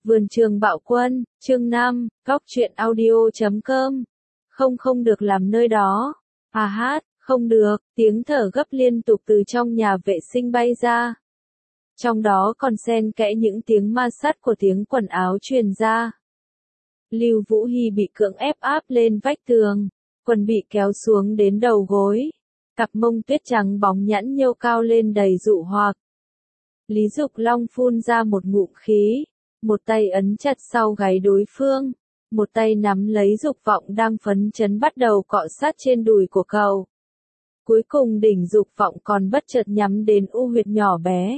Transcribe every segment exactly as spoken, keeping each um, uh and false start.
Vườn trường bạo quân, chương năm, góc truyện audio chấm com. Không không được làm nơi đó. À hát, không được, tiếng thở gấp liên tục từ trong nhà vệ sinh bay ra. Trong đó còn xen kẽ những tiếng ma sát của tiếng quần áo truyền ra. Lưu Vũ Hy bị cưỡng ép áp lên vách tường, quần bị kéo xuống đến đầu gối. Cặp mông tuyết trắng bóng nhẵn nhô cao lên đầy dụ hoặc. Lý Dục Long phun ra một ngụm khí, một tay ấn chặt sau gáy đối phương, một tay nắm lấy Dục Vọng đang phấn chấn bắt đầu cọ sát trên đùi của cậu. Cuối cùng đỉnh Dục Vọng còn bất chợt nhắm đến u huyệt nhỏ bé.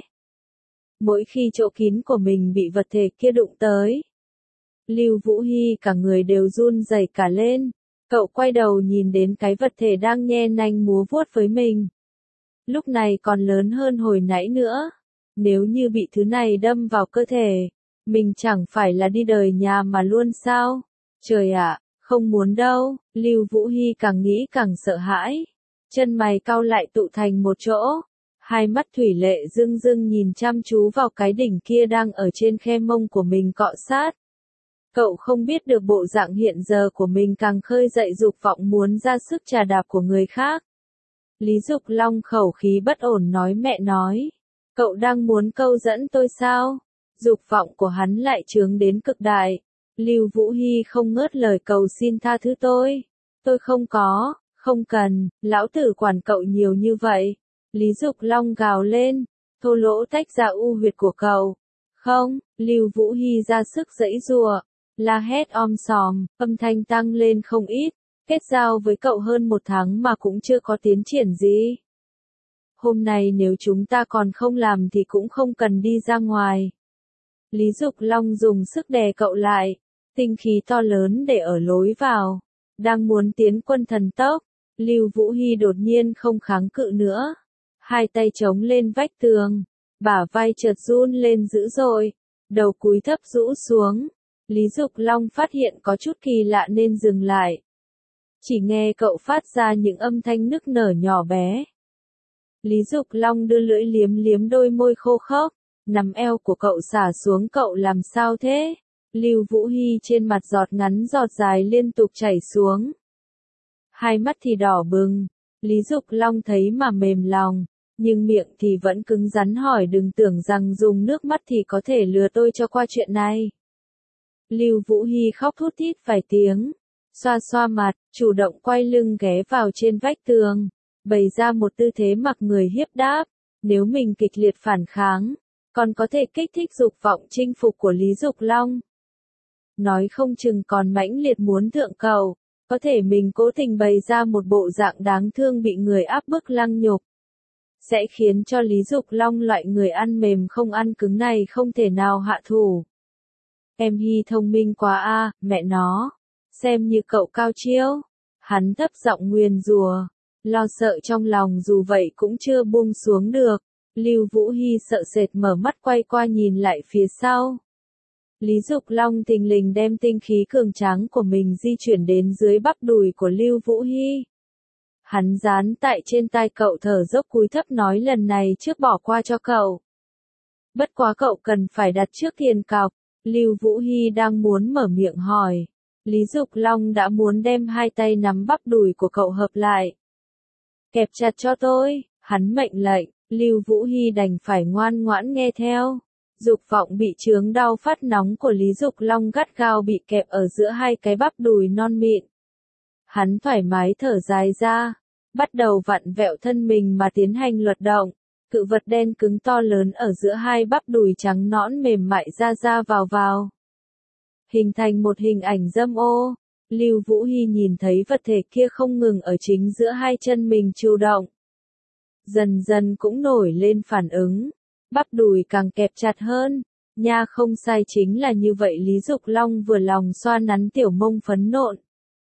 Mỗi khi chỗ kín của mình bị vật thể kia đụng tới, Lưu Vũ Hy cả người đều run rẩy cả lên. Cậu quay đầu nhìn đến cái vật thể đang nhe nanh múa vuốt với mình. Lúc này còn lớn hơn hồi nãy nữa. Nếu như bị thứ này đâm vào cơ thể, mình chẳng phải là đi đời nhà mà luôn sao? Trời ạ, không muốn đâu. Lưu Vũ Hy càng nghĩ càng sợ hãi. Chân mày cau lại tụ thành một chỗ. Hai mắt thủy lệ rưng rưng nhìn chăm chú vào cái đỉnh kia đang ở trên khe mông của mình cọ sát. Cậu không biết được bộ dạng hiện giờ của mình càng khơi dậy dục vọng muốn ra sức trà đạp của người khác. Lý Dục Long khẩu khí bất ổn nói mẹ nói. Cậu đang muốn câu dẫn tôi sao? Dục vọng của hắn lại trướng đến cực đại. Lưu Vũ Hy không ngớt lời cầu xin tha thứ tôi. Tôi không có, không cần, lão tử quản cậu nhiều như vậy. Lý Dục Long gào lên, thô lỗ tách ra u huyệt của cậu. Không, Lưu Vũ Hy ra sức giãy giụa, la hét om sòm, âm thanh tăng lên không ít. Kết giao với cậu hơn một tháng mà cũng chưa có tiến triển gì. Hôm nay nếu chúng ta còn không làm thì cũng không cần đi ra ngoài. Lý Dục Long dùng sức đè cậu lại, tinh khí to lớn để ở lối vào. Đang muốn tiến quân thần tốc, Lưu Vũ Hy đột nhiên không kháng cự nữa. Hai tay chống lên vách tường, bả vai chợt run lên dữ dội, đầu cúi thấp rũ xuống. Lý Dục Long phát hiện có chút kỳ lạ nên dừng lại. Chỉ nghe cậu phát ra những âm thanh nức nở nhỏ bé. Lý Dục Long đưa lưỡi liếm liếm đôi môi khô khốc, nắm eo của cậu xả xuống. Cậu làm sao thế? Lưu Vũ Hy trên mặt giọt ngắn giọt dài liên tục chảy xuống. Hai mắt thì đỏ bừng, Lý Dục Long thấy mà mềm lòng, nhưng miệng thì vẫn cứng rắn hỏi đừng tưởng rằng dùng nước mắt thì có thể lừa tôi cho qua chuyện này. Lưu Vũ Hy khóc thút thít vài tiếng, xoa xoa mặt, chủ động quay lưng ghé vào trên vách tường, bày ra một tư thế mặc người hiếp đáp. Nếu mình kịch liệt phản kháng, còn có thể kích thích dục vọng chinh phục của Lý Dục Long. Nói không chừng còn mãnh liệt muốn thượng cầu, có thể mình cố tình bày ra một bộ dạng đáng thương bị người áp bức lăng nhục. Sẽ khiến cho Lý Dục Long loại người ăn mềm không ăn cứng này không thể nào hạ thủ. Em Hy thông minh quá a, mẹ nó. Xem như cậu cao chiêu. Hắn thấp giọng nguyền rủa, lo sợ trong lòng dù vậy cũng chưa buông xuống được. Lưu Vũ Hy sợ sệt mở mắt quay qua nhìn lại phía sau. Lý Dục Long thình lình đem tinh khí cường tráng của mình di chuyển đến dưới bắp đùi của Lưu Vũ Hy. Hắn dán tại trên tai cậu thở dốc cúi thấp nói lần này trước bỏ qua cho cậu. Bất quá cậu cần phải đặt trước tiền cọc. Lưu Vũ Hy đang muốn mở miệng hỏi. Lý Dục Long đã muốn đem hai tay nắm bắp đùi của cậu hợp lại. Kẹp chặt cho tôi, hắn mệnh lệnh, Lưu Vũ Hy đành phải ngoan ngoãn nghe theo. Dục vọng bị chướng đau phát nóng của Lý Dục Long gắt gao bị kẹp ở giữa hai cái bắp đùi non mịn. Hắn thoải mái thở dài ra, bắt đầu vặn vẹo thân mình mà tiến hành luật động. Cự vật đen cứng to lớn ở giữa hai bắp đùi trắng nõn mềm mại ra ra vào vào. Hình thành một hình ảnh dâm ô. Lưu Vũ Hy nhìn thấy vật thể kia không ngừng ở chính giữa hai chân mình chủ động. Dần dần cũng nổi lên phản ứng. Bắp đùi càng kẹp chặt hơn. Nha không sai chính là như vậy. Lý Dục Long vừa lòng xoa nắn tiểu mông phấn nộn.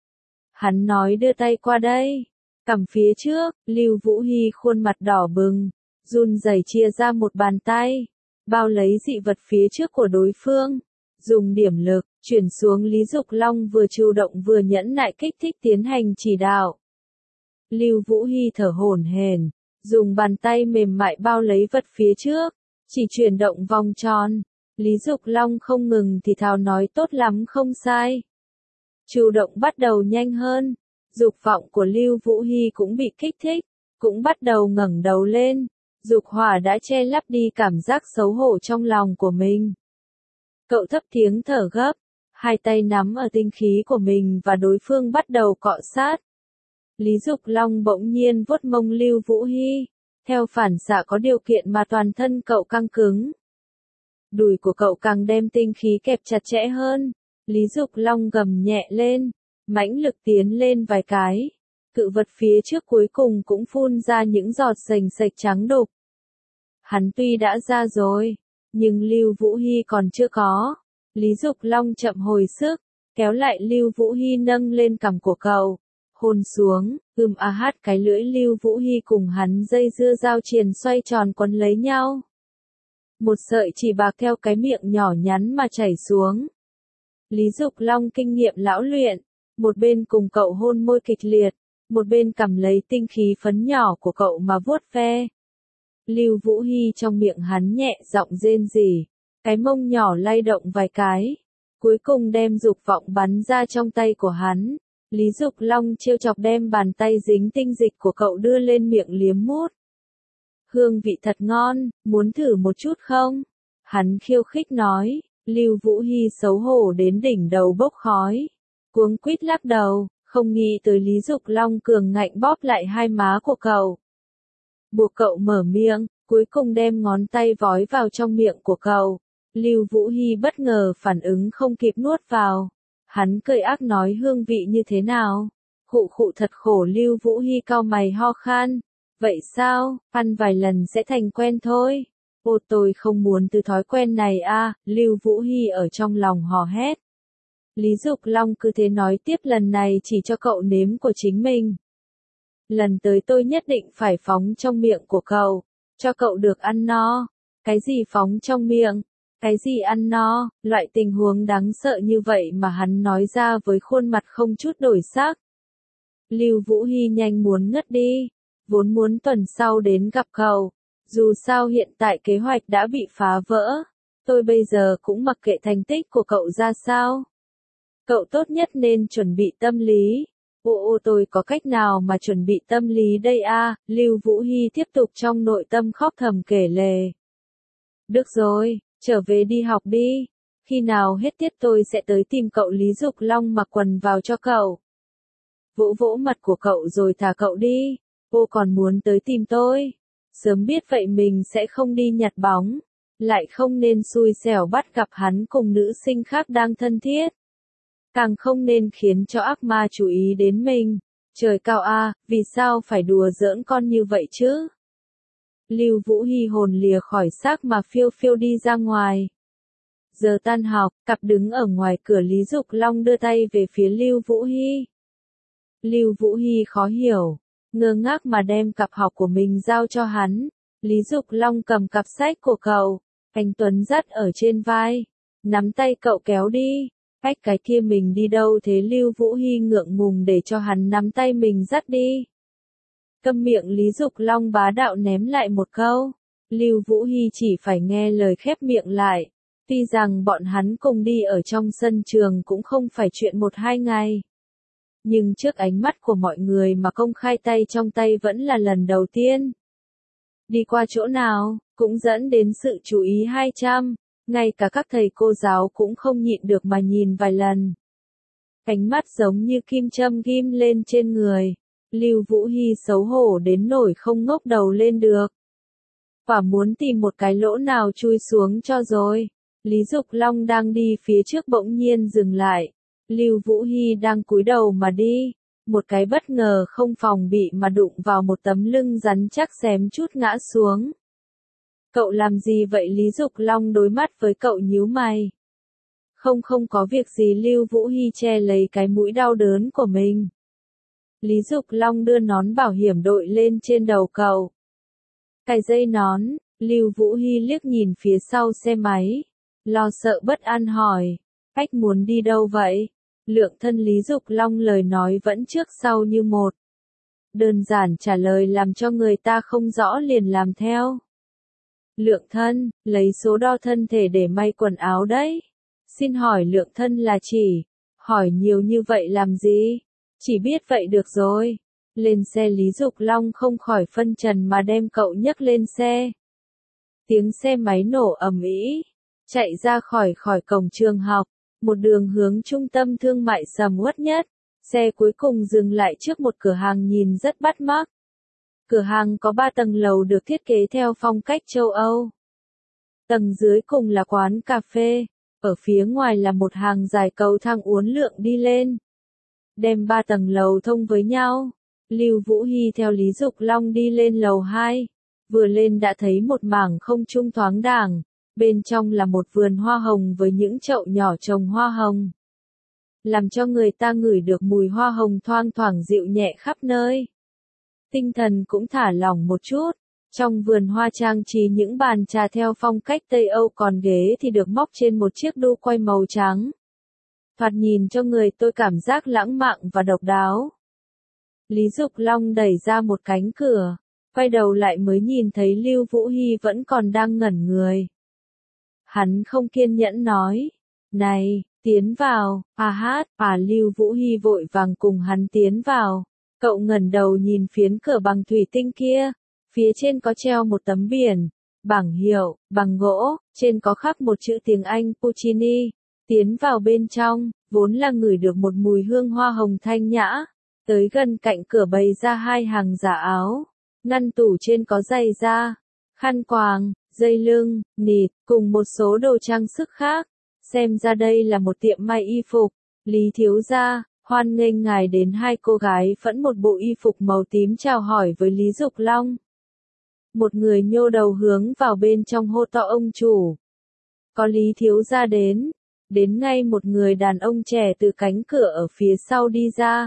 Hắn nói đưa tay qua đây. Cằm phía trước, Lưu Vũ Hy khuôn mặt đỏ bừng. Run rẩy chia ra một bàn tay, bao lấy dị vật phía trước của đối phương, dùng điểm lực, chuyển xuống. Lý Dục Long vừa chủ động vừa nhẫn nại kích thích tiến hành chỉ đạo. Lưu Vũ Hy thở hổn hển, dùng bàn tay mềm mại bao lấy vật phía trước, chỉ chuyển động vòng tròn. Lý Dục Long không ngừng thì thào nói tốt lắm không sai. Chủ động bắt đầu nhanh hơn, dục vọng của Lưu Vũ Hy cũng bị kích thích, cũng bắt đầu ngẩng đầu lên, dục hỏa đã che lấp đi cảm giác xấu hổ trong lòng của mình. Cậu thấp tiếng thở gấp, hai tay nắm ở tinh khí của mình và đối phương bắt đầu cọ sát. Lý Dục Long bỗng nhiên vuốt mông Lưu Vũ Hy, theo phản xạ có điều kiện mà toàn thân cậu căng cứng. Đùi của cậu càng đem tinh khí kẹp chặt chẽ hơn, Lý Dục Long gầm nhẹ lên, mãnh lực tiến lên vài cái. Cự vật phía trước cuối cùng cũng phun ra những giọt sền sệt trắng đục. Hắn tuy đã ra rồi, nhưng Lưu Vũ Hy còn chưa có. Lý Dục Long chậm hồi sức, kéo lại Lưu Vũ Hy nâng lên cằm của cậu, hôn xuống, ưm a hát cái lưỡi Lưu Vũ Hy cùng hắn dây dưa giao triền xoay tròn quấn lấy nhau. Một sợi chỉ bạc theo cái miệng nhỏ nhắn mà chảy xuống. Lý Dục Long kinh nghiệm lão luyện, một bên cùng cậu hôn môi kịch liệt, một bên cầm lấy tinh khí phấn nhỏ của cậu mà vuốt ve. Lưu Vũ Hy trong miệng hắn nhẹ giọng rên rỉ, cái mông nhỏ lay động vài cái, cuối cùng đem dục vọng bắn ra trong tay của hắn. Lý Dục Long trêu chọc đem bàn tay dính tinh dịch của cậu đưa lên miệng liếm mút. Hương vị thật ngon, muốn thử một chút không? Hắn khiêu khích nói. Lưu Vũ Hy xấu hổ đến đỉnh đầu bốc khói, cuống quýt lắc đầu, không nghĩ tới Lý Dục Long cường ngạnh bóp lại hai má của cậu. Buộc cậu mở miệng, cuối cùng đem ngón tay vói vào trong miệng của cậu. Lưu Vũ Hy bất ngờ phản ứng không kịp nuốt vào. Hắn cười ác nói hương vị như thế nào? Khụ khụ thật khổ. Lưu Vũ Hy cau mày ho khan. Vậy sao, ăn vài lần sẽ thành quen thôi. Ô tôi không muốn từ thói quen này a, à, Lưu Vũ Hy ở trong lòng hò hét. Lý Dục Long cứ thế nói tiếp lần này chỉ cho cậu nếm của chính mình. Lần tới tôi nhất định phải phóng trong miệng của cậu, cho cậu được ăn no. Cái gì phóng trong miệng? Cái gì ăn no? Loại tình huống đáng sợ như vậy mà hắn nói ra với khuôn mặt không chút đổi sắc. Lưu Vũ Hy nhanh muốn ngất đi, vốn muốn tuần sau đến gặp cậu. Dù sao hiện tại kế hoạch đã bị phá vỡ, tôi bây giờ cũng mặc kệ thành tích của cậu ra sao. Cậu tốt nhất nên chuẩn bị tâm lý. Ô ô tôi có cách nào mà chuẩn bị tâm lý đây a? À? Lưu Vũ Hy tiếp tục trong nội tâm khóc thầm kể lể. Được rồi, trở về đi học đi. Khi nào hết tiết tôi sẽ tới tìm cậu. Lý Dục Long mặc quần vào cho cậu. Vỗ vỗ mặt của cậu rồi thả cậu đi. Ô còn muốn tới tìm tôi. Sớm biết vậy mình sẽ không đi nhặt bóng, lại không nên xui xẻo bắt gặp hắn cùng nữ sinh khác đang thân thiết. Càng không nên khiến cho ác ma chú ý đến mình. Trời cao a, à, vì sao phải đùa giỡn con như vậy chứ? Lưu Vũ Hy hồn lìa khỏi xác mà phiêu phiêu đi ra ngoài. Giờ tan học, cặp đứng ở ngoài cửa. Lý Dục Long đưa tay về phía Lưu Vũ Hy. Lưu Vũ Hy khó hiểu, ngơ ngác mà đem cặp học của mình giao cho hắn. Lý Dục Long cầm cặp sách của cậu, anh Tuấn dắt ở trên vai, nắm tay cậu kéo đi. Cách cái kia mình đi đâu thế? Lưu Vũ Hy ngượng ngùng để cho hắn nắm tay mình dắt đi. Câm miệng. Lý Dục Long bá đạo ném lại một câu. Lưu Vũ Hy chỉ phải nghe lời khép miệng lại. Tuy rằng bọn hắn cùng đi ở trong sân trường cũng không phải chuyện một hai ngày. Nhưng trước ánh mắt của mọi người mà công khai tay trong tay vẫn là lần đầu tiên. Đi qua chỗ nào, cũng dẫn đến sự chú ý hai trăm, ngay cả các thầy cô giáo cũng không nhịn được mà nhìn vài lần. Ánh mắt giống như kim châm ghim lên trên người. Lưu Vũ Hy xấu hổ đến nổi không ngóc đầu lên được. Và muốn tìm một cái lỗ nào chui xuống cho rồi. Lý Dục Long đang đi phía trước bỗng nhiên dừng lại. Lưu Vũ Hy đang cúi đầu mà đi, một cái bất ngờ không phòng bị mà đụng vào một tấm lưng rắn chắc xém chút ngã xuống. Cậu làm gì vậy? Lý Dục Long đối mắt với cậu nhíu mày. Không không có việc gì. Lưu Vũ Hy che lấy cái mũi đau đớn của mình. Lý Dục Long đưa nón bảo hiểm đội lên trên đầu cậu. Cài dây nón, Lưu Vũ Hy liếc nhìn phía sau xe máy, lo sợ bất an hỏi, khách muốn đi đâu vậy? Lượng thân. Lý Dục Long lời nói vẫn trước sau như một. Đơn giản trả lời làm cho người ta không rõ liền làm theo. Lượng thân, lấy số đo thân thể để may quần áo đấy. Xin hỏi lượng thân là chỉ, hỏi nhiều như vậy làm gì? Chỉ biết vậy được rồi. Lên xe Lý Dục Long không khỏi phân trần mà đem cậu nhấc lên xe. Tiếng xe máy nổ ầm ĩ, chạy ra khỏi khỏi cổng trường học, một đường hướng trung tâm thương mại sầm uất nhất. Xe cuối cùng dừng lại trước một cửa hàng nhìn rất bắt mắt. Cửa hàng có ba tầng lầu được thiết kế theo phong cách châu Âu. Tầng dưới cùng là quán cà phê, ở phía ngoài là một hàng dài cầu thang uốn lượn đi lên. Đem ba tầng lầu thông với nhau. Lưu Vũ Hy theo Lý Dục Long đi lên lầu hai. Vừa lên đã thấy một mảng không trung thoáng đãng, bên trong là một vườn hoa hồng với những chậu nhỏ trồng hoa hồng. Làm cho người ta ngửi được mùi hoa hồng thoang thoảng dịu nhẹ khắp nơi. Tinh thần cũng thả lỏng một chút. Trong vườn hoa trang trí những bàn trà theo phong cách Tây Âu, còn ghế thì được móc trên một chiếc đu quay màu trắng. Thoạt nhìn cho người tôi cảm giác lãng mạn và độc đáo. Lý Dục Long đẩy ra một cánh cửa, quay đầu lại mới nhìn thấy Lưu Vũ Hy vẫn còn đang ngẩn người. Hắn không kiên nhẫn nói, này, tiến vào, à hát, à Lưu Vũ Hy vội vàng cùng hắn tiến vào. Cậu ngẩng đầu nhìn phiến cửa bằng thủy tinh kia, phía trên có treo một tấm biển, bảng hiệu, bằng gỗ, trên có khắc một chữ tiếng Anh Puccini. Tiến vào bên trong, vốn là ngửi được một mùi hương hoa hồng thanh nhã. Tới gần cạnh cửa bày ra hai hàng giả áo, ngăn tủ trên có giày da, khăn quàng, dây lưng, nịt, cùng một số đồ trang sức khác. Xem ra đây là một tiệm may y phục. Lý thiếu gia, hoan nghênh ngài đến. Hai cô gái phẫn một bộ y phục màu tím chào hỏi với Lý Dục Long. Một người nhô đầu hướng vào bên trong hô to ông chủ. Có Lý thiếu gia đến. Đến ngay một người đàn ông trẻ từ cánh cửa ở phía sau đi ra.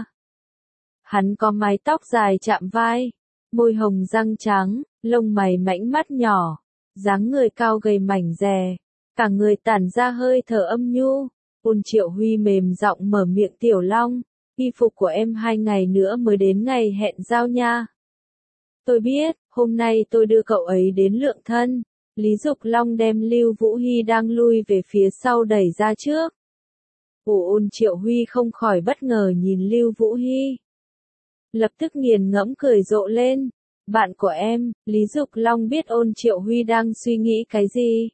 Hắn có mái tóc dài chạm vai, môi hồng răng trắng, lông mày mảnh mắt nhỏ, dáng người cao gầy mảnh dè, cả người tản ra hơi thở âm nhu. Ôn Triệu Huy mềm giọng mở miệng, Tiểu Long, y phục của em hai ngày nữa mới đến ngày hẹn giao nha. Tôi biết, hôm nay tôi đưa cậu ấy đến lượng thân. Lý Dục Long đem Lưu Vũ Hy đang lui về phía sau đẩy ra trước. Ồ, Ôn Triệu Huy không khỏi bất ngờ nhìn Lưu Vũ Hy. Lập tức nghiền ngẫm cười rộ lên. Bạn của em, Lý Dục Long biết Ôn Triệu Huy đang suy nghĩ cái gì.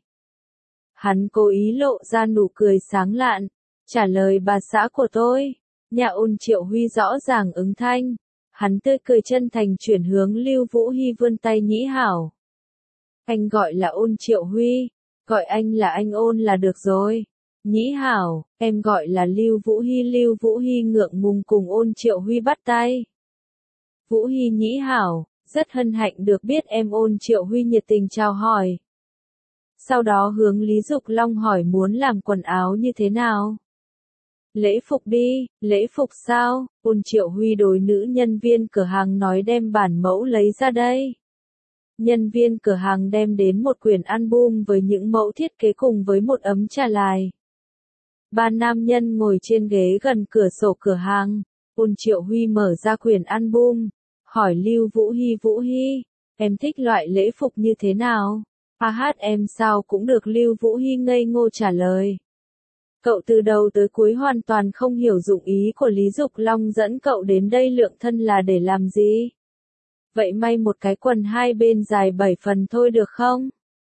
Hắn cố ý lộ ra nụ cười sáng lạn, trả lời bà xã của tôi. Nhà Ôn Triệu Huy rõ ràng ứng thanh. Hắn tươi cười chân thành chuyển hướng Lưu Vũ Hy vươn tay nhĩ hảo. Anh gọi là Ôn Triệu Huy, gọi anh là anh Ôn là được rồi. Nhĩ hảo, em gọi là Lưu Vũ Hy. Lưu Vũ Hy ngượng ngùng cùng Ôn Triệu Huy bắt tay. Vũ Hy nhĩ hảo, rất hân hạnh được biết em. Ôn Triệu Huy nhiệt tình chào hỏi. Sau đó hướng Lý Dục Long hỏi muốn làm quần áo như thế nào. Lễ phục đi, lễ phục sao? Ôn Triệu Huy đối nữ nhân viên cửa hàng nói đem bản mẫu lấy ra đây. Nhân viên cửa hàng đem đến một quyển album với những mẫu thiết kế cùng với một ấm trà lai. Ba nam nhân ngồi trên ghế gần cửa sổ cửa hàng. Ôn Triệu Huy mở ra quyển album, hỏi Lưu Vũ Hy, Vũ Hy, em thích loại lễ phục như thế nào? À hát em sao cũng được. Lưu Vũ Hy ngây ngô trả lời. Cậu từ đầu tới cuối hoàn toàn không hiểu dụng ý của Lý Dục Long dẫn cậu đến đây lượng thân là để làm gì? Vậy may một cái quần hai bên dài bảy phần thôi được không?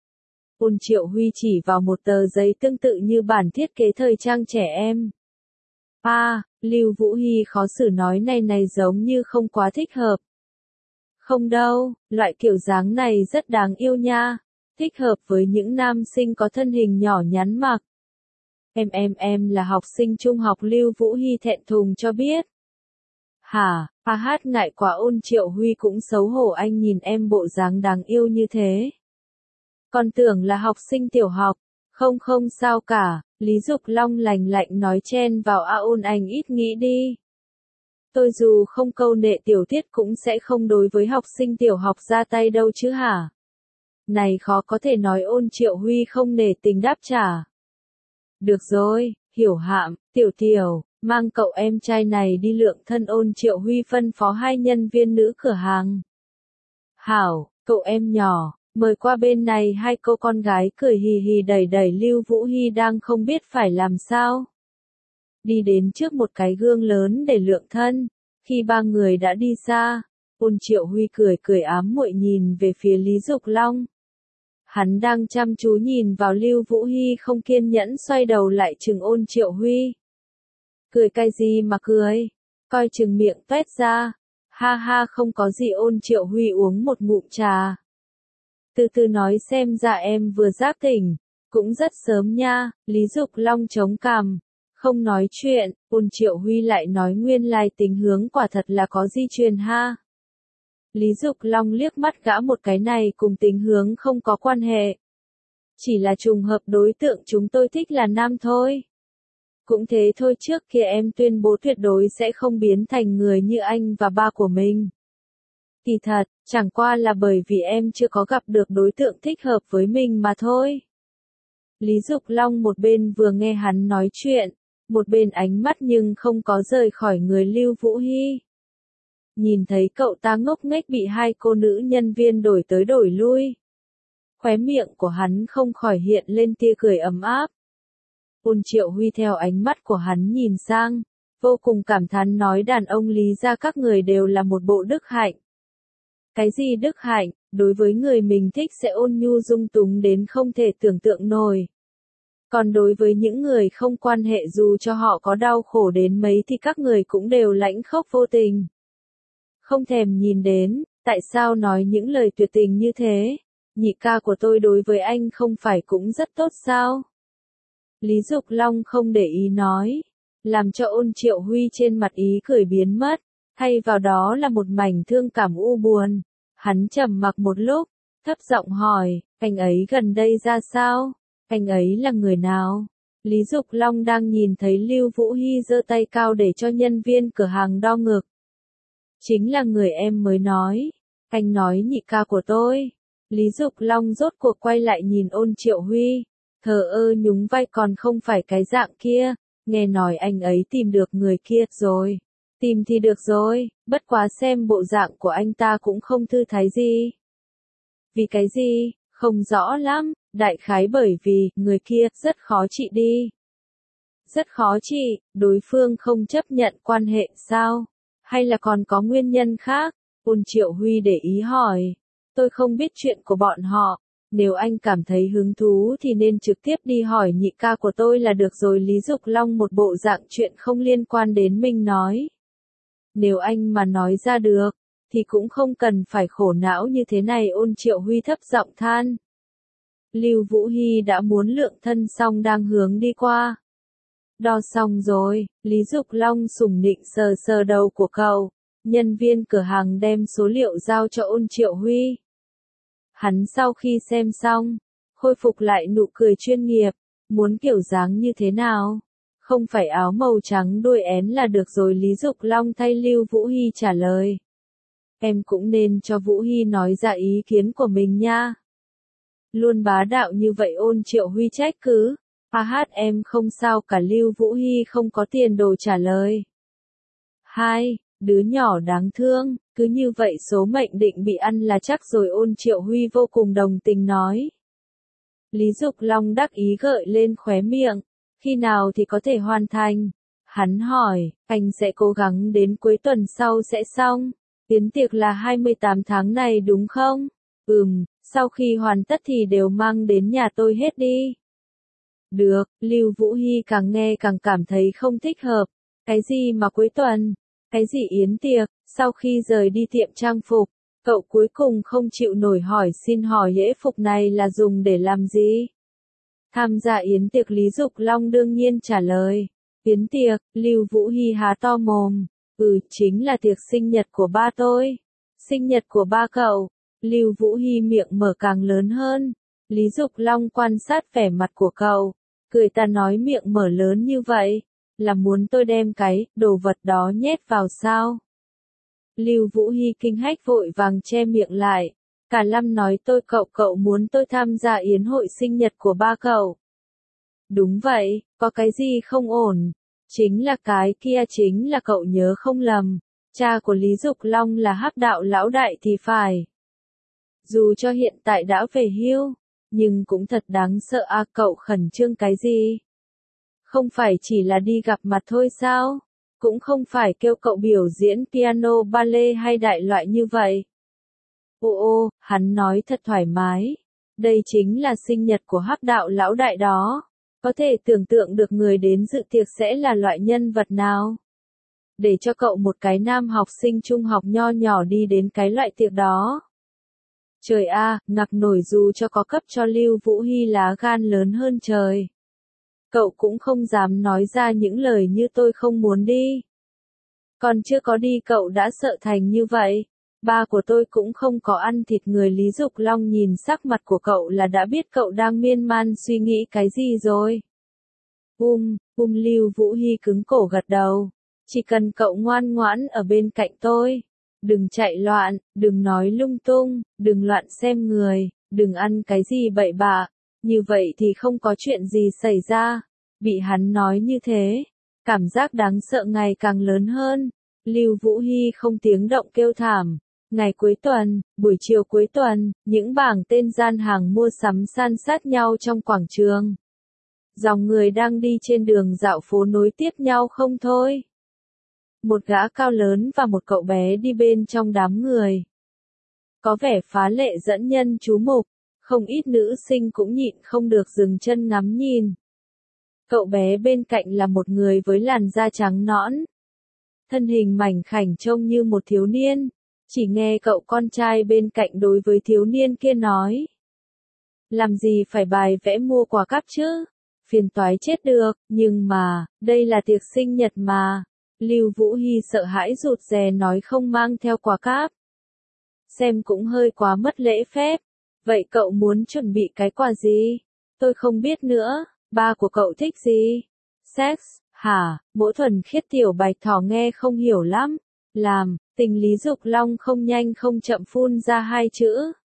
Ôn Triệu Huy chỉ vào một tờ giấy tương tự như bản thiết kế thời trang trẻ em. À, Lưu Vũ Hy khó xử nói này này giống như không quá thích hợp. Không đâu, loại kiểu dáng này rất đáng yêu nha. Thích hợp với những nam sinh có thân hình nhỏ nhắn mặc. Em em em là học sinh trung học. Lưu Vũ Hy thẹn thùng cho biết. Hả, à hát ngại quá. Ôn Triệu Huy cũng xấu hổ, anh nhìn em bộ dáng đáng yêu như thế. Còn tưởng là học sinh tiểu học. Không không sao cả, Lý Dục Long lành lạnh nói chen vào. A Ôn anh ít nghĩ đi. Tôi dù không câu nệ tiểu tiết cũng sẽ không đối với học sinh tiểu học ra tay đâu chứ hả? Này khó có thể nói. Ôn Triệu Huy không nể tình đáp trả. Được rồi, hiểu hạm, tiểu tiểu, mang cậu em trai này đi lượng thân. Ôn Triệu Huy phân phó hai nhân viên nữ cửa hàng. Hảo, cậu em nhỏ, Mời qua bên này. Hai cô con gái cười hì hì đẩy đẩy Lưu Vũ Hy đang không biết phải làm sao. Đi đến trước một cái gương lớn để lượng thân. Khi ba người đã đi xa, Ôn Triệu Huy cười cười ám muội nhìn về phía Lý Dục Long. Hắn đang chăm chú nhìn vào Lưu Vũ Hy không kiên nhẫn xoay đầu lại chừng Ôn Triệu Huy. Cười cái gì mà cười, coi chừng miệng toét ra. Ha ha, không có gì. Ôn Triệu Huy uống một ngụm trà. Từ từ nói, xem ra em vừa giác tỉnh, cũng rất sớm nha. Lý Dục Long chống cằm, không nói chuyện. Ôn Triệu Huy lại nói nguyên lai tính hướng quả thật là có di truyền ha. Lý Dục Long liếc mắt gã một cái, này cùng tính hướng không có quan hệ. Chỉ là trùng hợp đối tượng chúng tôi thích là nam thôi. Cũng thế thôi, trước kia em tuyên bố tuyệt đối sẽ không biến thành người như anh và ba của mình. Kỳ thật, chẳng qua là bởi vì em chưa có gặp được đối tượng thích hợp với mình mà thôi. Lý Dục Long một bên vừa nghe hắn nói chuyện, một bên ánh mắt nhưng không có rời khỏi người Lưu Vũ Hy. Nhìn thấy cậu ta ngốc nghếch bị hai cô nữ nhân viên đổi tới đổi lui. Khóe miệng của hắn không khỏi hiện lên tia cười ấm áp. Ôn Triệu Huy theo ánh mắt của hắn nhìn sang, vô cùng cảm thán nói, đàn ông Lý gia các người đều là một bộ đức hạnh. Cái gì đức hạnh? Đối với người mình thích sẽ ôn nhu dung túng đến không thể tưởng tượng nổi. Còn đối với những người không quan hệ, dù cho họ có đau khổ đến mấy thì các người cũng đều lãnh khốc vô tình. Không thèm nhìn đến. Tại sao nói những lời tuyệt tình như thế? Nhị ca của tôi đối với anh không phải cũng rất tốt sao? Lý Dục Long không để ý nói, làm cho Ôn Triệu Huy trên mặt ý cười biến mất, thay vào đó là một mảnh thương cảm u buồn. Hắn trầm mặc một lúc, thấp giọng hỏi, anh ấy gần đây ra sao? Anh ấy là người nào? Lý Dục Long đang nhìn thấy Lưu Vũ Hy giơ tay cao để cho nhân viên cửa hàng đo ngực. Chính là người em mới nói. Anh nói nhị ca của tôi. Lý Dục Long rốt cuộc quay lại nhìn Ôn Triệu Huy, thờ ơ nhún vai, còn không phải cái dạng kia. Nghe nói anh ấy tìm được người kia rồi. Tìm thì được rồi, bất quá xem bộ dạng của anh ta cũng không thư thái gì. Vì cái gì? Không rõ lắm, đại khái bởi vì người kia rất khó trị đi. Rất khó trị, đối phương không chấp nhận quan hệ sao? Hay là còn có nguyên nhân khác? Ôn Triệu Huy để ý hỏi. Tôi không biết chuyện của bọn họ. Nếu anh cảm thấy hứng thú thì nên trực tiếp đi hỏi nhị ca của tôi là được rồi. Lý Dục Long một bộ dạng chuyện không liên quan đến mình nói. Nếu anh mà nói ra được, thì cũng không cần phải khổ não như thế này. Ôn Triệu Huy thấp giọng than. Lưu Vũ Hy đã muốn lượng thân xong đang hướng đi qua. Đo xong rồi, Lý Dục Long sủng nịnh sờ sờ đầu của cậu. Nhân viên cửa hàng đem số liệu giao cho Ôn Triệu Huy. Hắn sau khi xem xong, khôi phục lại nụ cười chuyên nghiệp. Muốn kiểu dáng như thế nào? Không phải áo màu trắng đuôi én là được rồi. Lý Dục Long thay Lưu Vũ Hy trả lời. Em cũng nên cho Vũ Hy nói ra ý kiến của mình nha. Luôn bá đạo như vậy. Ôn Triệu Huy trách cứ. Ha hát, em không sao cả. Lưu Vũ Hy không có tiền đồ trả lời. Hai, đứa nhỏ đáng thương, cứ như vậy số mệnh định bị ăn là chắc rồi. Ôn Triệu Huy vô cùng đồng tình nói. Lý Dục Long đắc ý gợi lên khóe miệng. Khi nào thì có thể hoàn thành? Hắn hỏi, anh sẽ cố gắng đến cuối tuần sau sẽ xong. Yến tiệc là hai mươi tám tháng này đúng không? Ừm, sau khi hoàn tất thì đều mang đến nhà tôi hết đi. Được. Lưu Vũ Hy càng nghe càng cảm thấy không thích hợp. Cái gì mà cuối tuần? Cái gì yến tiệc? Sau khi rời đi tiệm trang phục, cậu cuối cùng không chịu nổi hỏi, xin hỏi lễ phục này là dùng để làm gì? Tham gia yến tiệc. Lý Dục Long đương nhiên trả lời. Yến tiệc? Lưu Vũ Hy há to mồm. Ừ, chính là tiệc sinh nhật của ba tôi. Sinh nhật của ba cậu? Lưu Vũ Hy miệng mở càng lớn hơn. Lý Dục Long quan sát vẻ mặt của cậu, cười ta nói, miệng mở lớn như vậy, là muốn tôi đem cái đồ vật đó nhét vào sao? Lưu Vũ Hy kinh hách vội vàng che miệng lại. Cả Lâm nói, tôi cậu cậu muốn tôi tham gia yến hội sinh nhật của ba cậu. Đúng vậy, có cái gì không ổn? Chính là cái kia, chính là cậu nhớ không lầm. Cha của Lý Dục Long là Hắc Đạo lão đại thì phải. Dù cho hiện tại đã về hưu, nhưng cũng thật đáng sợ a. Cậu khẩn trương cái gì? Không phải chỉ là đi gặp mặt thôi sao? Cũng không phải kêu cậu biểu diễn piano ballet hay đại loại như vậy. Ô ô, hắn nói thật thoải mái. Đây chính là sinh nhật của Hắc đạo lão đại đó. Có thể tưởng tượng được người đến dự tiệc sẽ là loại nhân vật nào. Để cho cậu một cái nam học sinh trung học nho nhỏ đi đến cái loại tiệc đó. Trời a, ngạc nổi dù cho có cấp cho Lưu Vũ Hy lá gan lớn hơn trời. Cậu cũng không dám nói ra những lời như tôi không muốn đi. Còn chưa có đi cậu đã sợ thành như vậy. Ba của tôi cũng không có ăn thịt người. Lý Dục Long nhìn sắc mặt của cậu là đã biết cậu đang miên man suy nghĩ cái gì rồi. Um, um Lưu Vũ Hy cứng cổ gật đầu. Chỉ cần cậu ngoan ngoãn ở bên cạnh tôi. Đừng chạy loạn, đừng nói lung tung, đừng loạn xem người, đừng ăn cái gì bậy bạ. Như vậy thì không có chuyện gì xảy ra. Bị hắn nói như thế, cảm giác đáng sợ ngày càng lớn hơn. Lưu Vũ Hy không tiếng động kêu thảm. Ngày cuối tuần, buổi chiều cuối tuần, những bảng tên gian hàng mua sắm san sát nhau trong quảng trường. Dòng người đang đi trên đường dạo phố nối tiếp nhau không thôi. Một gã cao lớn và một cậu bé đi bên trong đám người. Có vẻ phá lệ dẫn nhân chú mục, không ít nữ sinh cũng nhịn không được dừng chân ngắm nhìn. Cậu bé bên cạnh là một người với làn da trắng nõn. Thân hình mảnh khảnh trông như một thiếu niên. Chỉ nghe cậu con trai bên cạnh đối với thiếu niên kia nói. Làm gì phải bài vẽ mua quà cáp chứ? Phiền toái chết được, nhưng mà, đây là tiệc sinh nhật mà. Lưu Vũ Hy sợ hãi rụt rè nói không mang theo quà cáp. Xem cũng hơi quá mất lễ phép. Vậy cậu muốn chuẩn bị cái quà gì? Tôi không biết nữa, ba của cậu thích gì? Sex, hả? Mỗi thuần khiết tiểu bạch thỏ nghe không hiểu lắm. Làm, tình Lý Dục Long không nhanh không chậm phun ra hai chữ.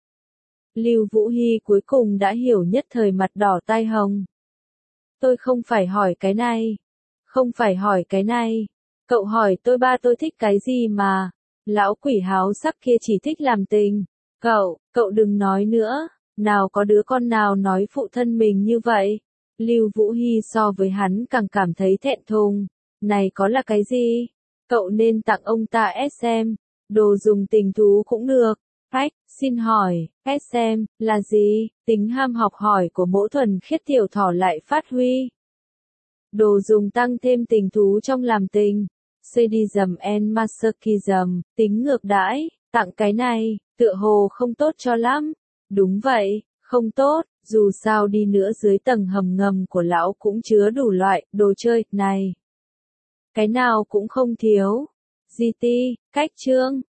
Lưu Vũ Hy cuối cùng đã hiểu nhất thời mặt đỏ tai hồng. Tôi không phải hỏi cái này. Không phải hỏi cái này. Cậu hỏi tôi ba tôi thích cái gì mà. Lão quỷ háo sắc kia chỉ thích làm tình. Cậu, cậu đừng nói nữa. Nào có đứa con nào nói phụ thân mình như vậy. Lưu Vũ Hy so với hắn càng cảm thấy thẹn thùng. Này có là cái gì? Cậu nên tặng ông ta ét em. Đồ dùng tình thú cũng được. Ách, xin hỏi, ét em, là gì? Tính ham học hỏi của mỗi thuần khiết tiểu thỏ lại phát huy. Đồ dùng tăng thêm tình thú trong làm tình. Sadism and masochism, tính ngược đãi, tặng cái này, tựa hồ không tốt cho lắm. Đúng vậy, không tốt, dù sao đi nữa dưới tầng hầm ngầm của lão cũng chứa đủ loại đồ chơi này. Cái nào cũng không thiếu. giê tê, cách chương.